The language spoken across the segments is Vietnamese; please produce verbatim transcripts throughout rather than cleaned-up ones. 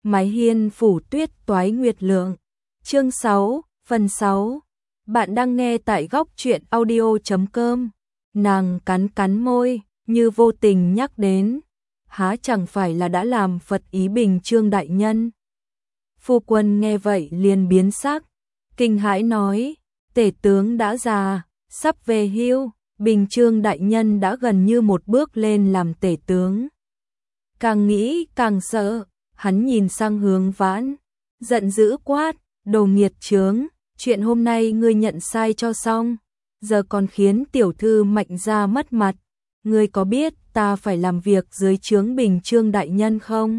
Mái hiên phủ tuyết toái nguyệt lượng. Chương sáu, phần sáu. Bạn đang nghe tại góc truyện audio chấm com. Nàng cắn cắn môi, như vô tình nhắc đến. Há chẳng phải là đã làm Phật ý Bình Chương đại nhân. Phu quân nghe vậy liền biến sắc, kinh hãi nói, tể tướng đã già, sắp về hưu, Bình Chương đại nhân đã gần như một bước lên làm tể tướng. Càng nghĩ càng sợ, hắn nhìn sang Hướng Vãn, giận dữ quát, đồ nghiệt chướng, chuyện hôm nay ngươi nhận sai cho xong, giờ còn khiến tiểu thư Mạnh gia mất mặt, ngươi có biết ta phải làm việc dưới trướng Bình Chương đại nhân không?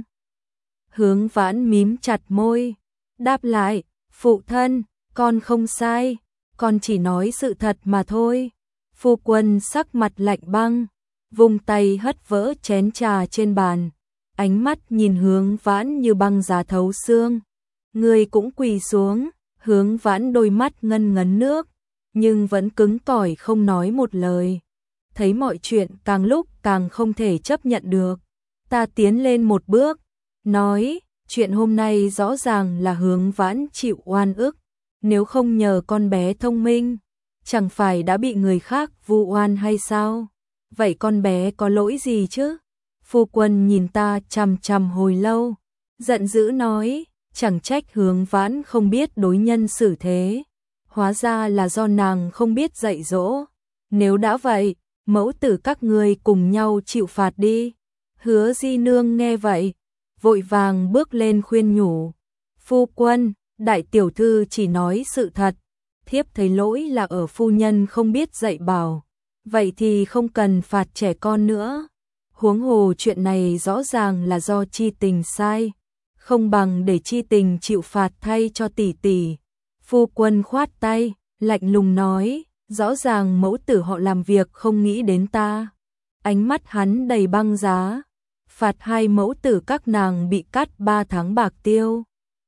Hướng Vãn mím chặt môi, đáp lại, phụ thân, con không sai, con chỉ nói sự thật mà thôi. Phu quân sắc mặt lạnh băng, vung tay hất vỡ chén trà trên bàn, ánh mắt nhìn Hướng Vãn như băng giá thấu xương. Người cũng quỳ xuống, Hướng Vãn đôi mắt ngân ngấn nước, nhưng vẫn cứng cỏi không nói một lời. Thấy mọi chuyện càng lúc càng không thể chấp nhận được, ta tiến lên một bước, nói, chuyện hôm nay rõ ràng là Hướng Vãn chịu oan ức, nếu không nhờ con bé thông minh, chẳng phải đã bị người khác vu oan hay sao? Vậy con bé có lỗi gì chứ? Phu quân nhìn ta chằm chằm hồi lâu, giận dữ nói, chẳng trách Hướng Vãn không biết đối nhân xử thế, hóa ra là do nàng không biết dạy dỗ. Nếu đã vậy, mẫu tử các ngươi cùng nhau chịu phạt đi. Hứa Di Nương nghe vậy, vội vàng bước lên khuyên nhủ, phu quân, đại tiểu thư chỉ nói sự thật, thiếp thấy lỗi là ở phu nhân không biết dạy bảo, vậy thì không cần phạt trẻ con nữa. Huống hồ chuyện này rõ ràng là do Chi Tình sai, không bằng để Chi Tình chịu phạt thay cho tỷ tỷ. Phu quân khoát tay, lạnh lùng nói, rõ ràng mẫu tử họ làm việc không nghĩ đến ta. Ánh mắt hắn đầy băng giá, phạt hai mẫu tử các nàng bị cắt ba tháng bạc tiêu,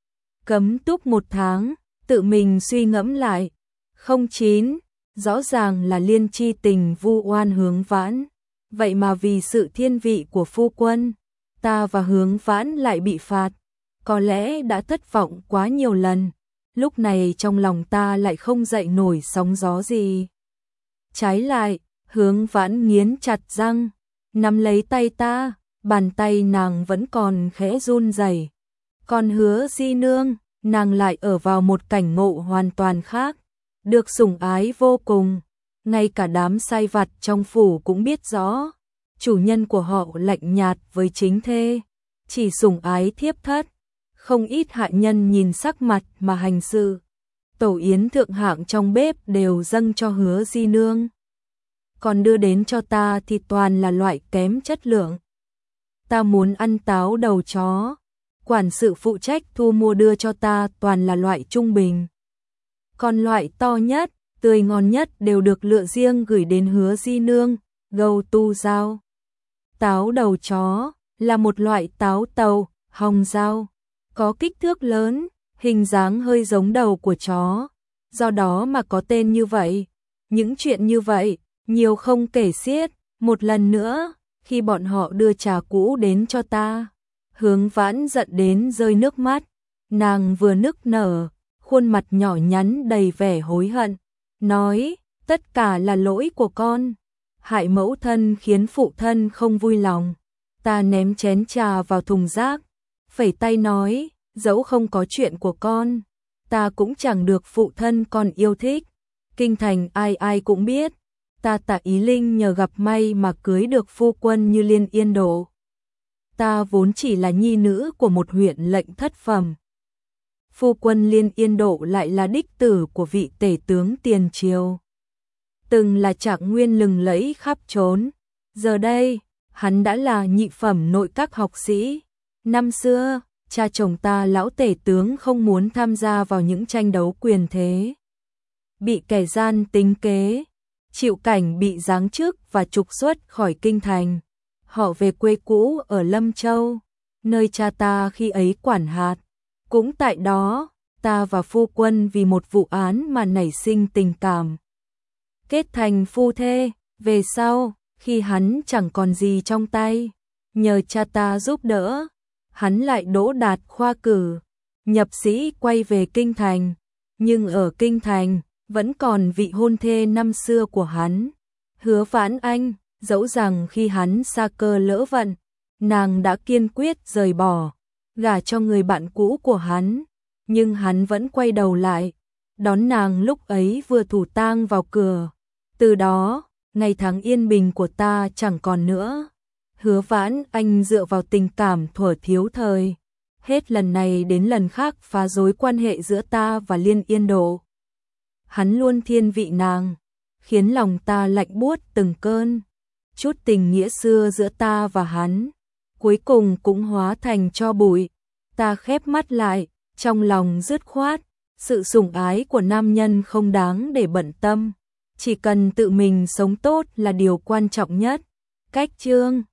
cấm túc một tháng. Tự mình suy ngẫm lại, không chín, rõ ràng là Liên Chi Tình vu oan Hướng Vãn, vậy mà vì sự thiên vị của phu quân, ta và Hướng Vãn lại bị phạt, có lẽ đã thất vọng quá nhiều lần, lúc này trong lòng ta lại không dậy nổi sóng gió gì. Trái lại, Hướng Vãn nghiến chặt răng, nắm lấy tay ta, bàn tay nàng vẫn còn khẽ run rẩy. Còn Hứa Di Nương, nàng lại ở vào một cảnh ngộ hoàn toàn khác, được sủng ái vô cùng, ngay cả đám sai vặt trong phủ cũng biết rõ, chủ nhân của họ lạnh nhạt với chính thê, chỉ sủng ái thiếp thất, không ít hạ nhân nhìn sắc mặt mà hành sự. Tổ yến thượng hạng trong bếp đều dâng cho Hứa Di Nương, còn đưa đến cho ta thì toàn là loại kém chất lượng. Ta muốn ăn táo đầu chó, quản sự phụ trách thu mua đưa cho ta toàn là loại trung bình. Còn loại to nhất, tươi ngon nhất đều được lựa riêng gửi đến Hứa Di Nương, gầu tu dao. Táo đầu chó là một loại táo tàu, hồng dao, có kích thước lớn, hình dáng hơi giống đầu của chó, do đó mà có tên như vậy. Những chuyện như vậy, nhiều không kể xiết. Một lần nữa, khi bọn họ đưa trà cũ đến cho ta, Hướng Vãn giận đến rơi nước mắt, nàng vừa nức nở, khuôn mặt nhỏ nhắn đầy vẻ hối hận, nói, tất cả là lỗi của con, hại mẫu thân khiến phụ thân không vui lòng. Ta ném chén trà vào thùng rác, phẩy tay nói, dẫu không có chuyện của con, ta cũng chẳng được phụ thân con yêu thích, kinh thành ai ai cũng biết, ta Tạ Ý Linh nhờ gặp may mà cưới được phu quân như Liên Yên Độ. Ta vốn chỉ là nhi nữ của một huyện lệnh thất phẩm. Phu quân Liên Yên Độ lại là đích tử của vị tể tướng tiền triều, từng là trạng nguyên lừng lẫy khắp trốn. Giờ đây, hắn đã là nhị phẩm nội các học sĩ. Năm xưa, cha chồng ta lão tể tướng không muốn tham gia vào những tranh đấu quyền thế, bị kẻ gian tính kế, chịu cảnh bị giáng chức và trục xuất khỏi kinh thành. Họ về quê cũ ở Lâm Châu, nơi cha ta khi ấy quản hạt. Cũng tại đó, ta và phu quân vì một vụ án mà nảy sinh tình cảm, kết thành phu thê. Về sau, khi hắn chẳng còn gì trong tay, nhờ cha ta giúp đỡ, hắn lại đỗ đạt khoa cử, nhập sĩ quay về kinh thành, nhưng ở kinh thành vẫn còn vị hôn thê năm xưa của hắn, Hứa Vãn Anh, dẫu rằng khi hắn sa cơ lỡ vận, nàng đã kiên quyết rời bỏ, gả cho người bạn cũ của hắn, nhưng hắn vẫn quay đầu lại, đón nàng lúc ấy vừa thủ tang vào cửa. Từ đó, ngày tháng yên bình của ta chẳng còn nữa. Hứa Vãn Anh dựa vào tình cảm thuở thiếu thời, hết lần này đến lần khác phá rối quan hệ giữa ta và Liên Yên Độ. Hắn luôn thiên vị nàng, khiến lòng ta lạnh buốt từng cơn. Chút tình nghĩa xưa giữa ta và hắn, cuối cùng cũng hóa thành tro bụi. Ta khép mắt lại, trong lòng dứt khoát, sự sủng ái của nam nhân không đáng để bận tâm, chỉ cần tự mình sống tốt là điều quan trọng nhất. Cách chương